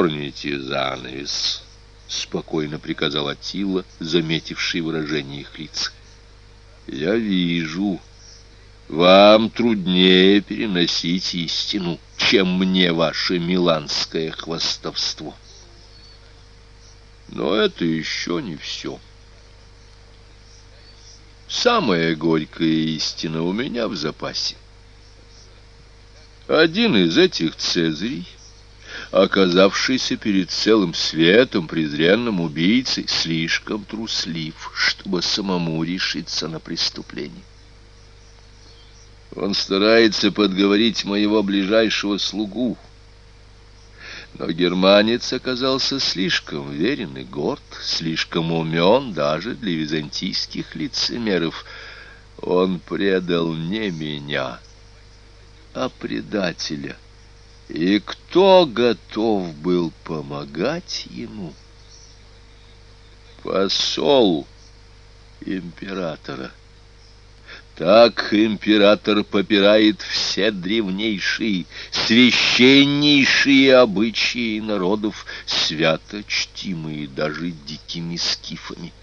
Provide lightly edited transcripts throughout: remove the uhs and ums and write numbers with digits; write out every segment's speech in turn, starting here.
«Дерните занавес», — спокойно приказал Аттила, заметивший выражение их лиц. «Я вижу, вам труднее переносить истину, чем мне ваше миланское хвастовство. Но это еще не все. Самая горькая истина у меня в запасе. Один из этих Цезарей, оказавшийся перед целым светом презренным убийцей, слишком труслив, чтобы самому решиться на преступление. Он старается подговорить моего ближайшего слугу, но германец оказался слишком верен и горд, слишком умен даже для византийских лицемеров. Он предал не меня, а предателя. И кто готов был помогать ему? Посол императора. Так император попирает все древнейшие, священнейшие обычаи народов, свято чтимые даже дикими скифами.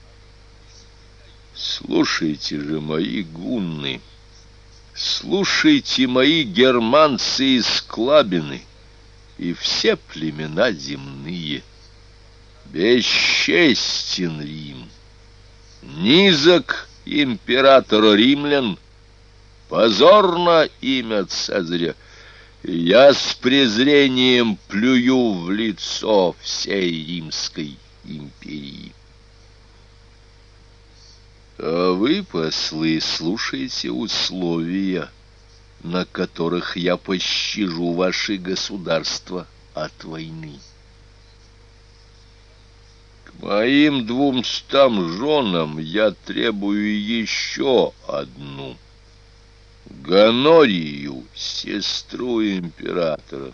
Слушайте же, мои гунны, слушайте, мои германцы и склабины, и все племена земные. Бесчестен Рим, низок императора римлян, позорно имя Цезаря, и я с презрением плюю в лицо всей Римской империи. А вы, послы, слушайте условия, на которых я пощажу ваши государства от войны. К моим 200 женам я требую еще одну, Гонорию, сестру императора.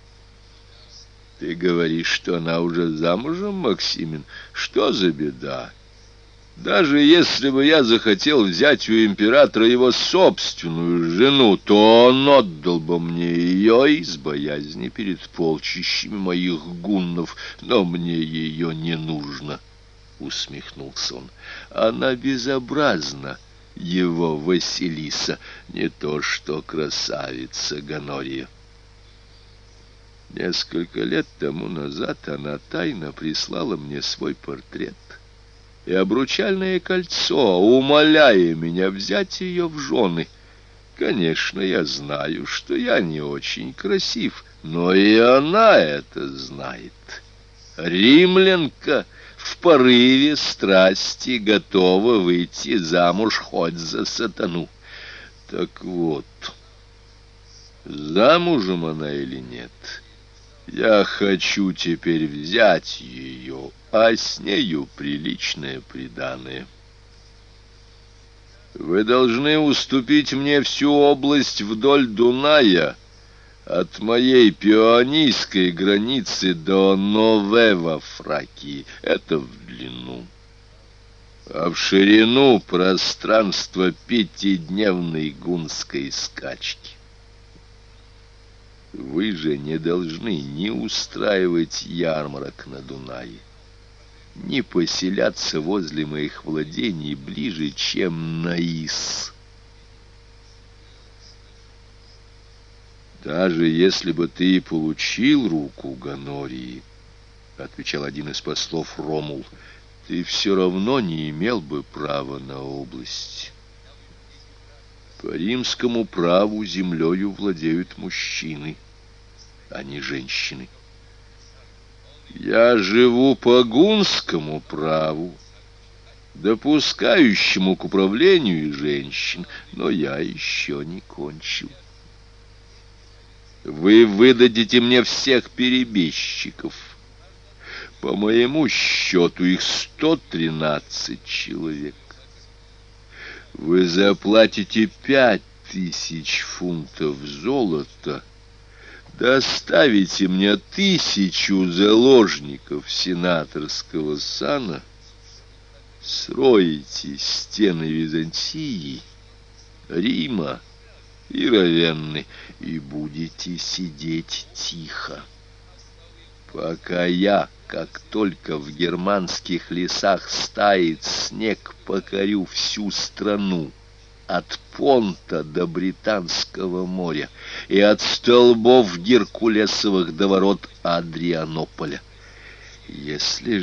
Ты говоришь, что она уже замужем, Максимин? Что за беда? Даже если бы я захотел взять у императора его собственную жену, то он отдал бы мне ее из боязни перед полчищами моих гуннов, но мне ее не нужно, — усмехнулся он. Она безобразна, его Василиса, не то что красавица Гонория. Несколько лет тому назад она тайно прислала мне свой портрет и обручальное кольцо, умоляя меня взять ее в жены. Конечно, я знаю, что я не очень красив, но и она это знает. Римлянка в порыве страсти готова выйти замуж хоть за сатану. Так вот, замужем она или нет, я хочу теперь взять ее, а с нею приличное приданое. Вы должны уступить мне всю область вдоль Дуная, от моей пионийской границы до Нове во Фракии. Это в длину. А в ширину пространство 5-дневной гунской скачки. Вы же не должны ни устраивать ярмарок на Дунае, ни поселяться возле моих владений ближе, чем на Ис. Даже если бы ты и получил руку Гонории, — отвечал один из послов Ромул, — ты все равно не имел бы права на область. По римскому праву землею владеют мужчины, а не женщины. Я живу по гунскому праву, допускающему к управлению и женщин, но я еще не кончил. Вы выдадите мне всех перебежчиков. По моему счету их 113 человек. Вы заплатите 5000 фунтов золота, доставите мне 1000 заложников сенаторского сана, строите стены Византии, Рима и Равенны и будете сидеть тихо. пока я, как только в германских лесах стает снег, покорю всю страну, от Понта до Британского моря и от столбов Геркулесовых до ворот Адрианополя. Если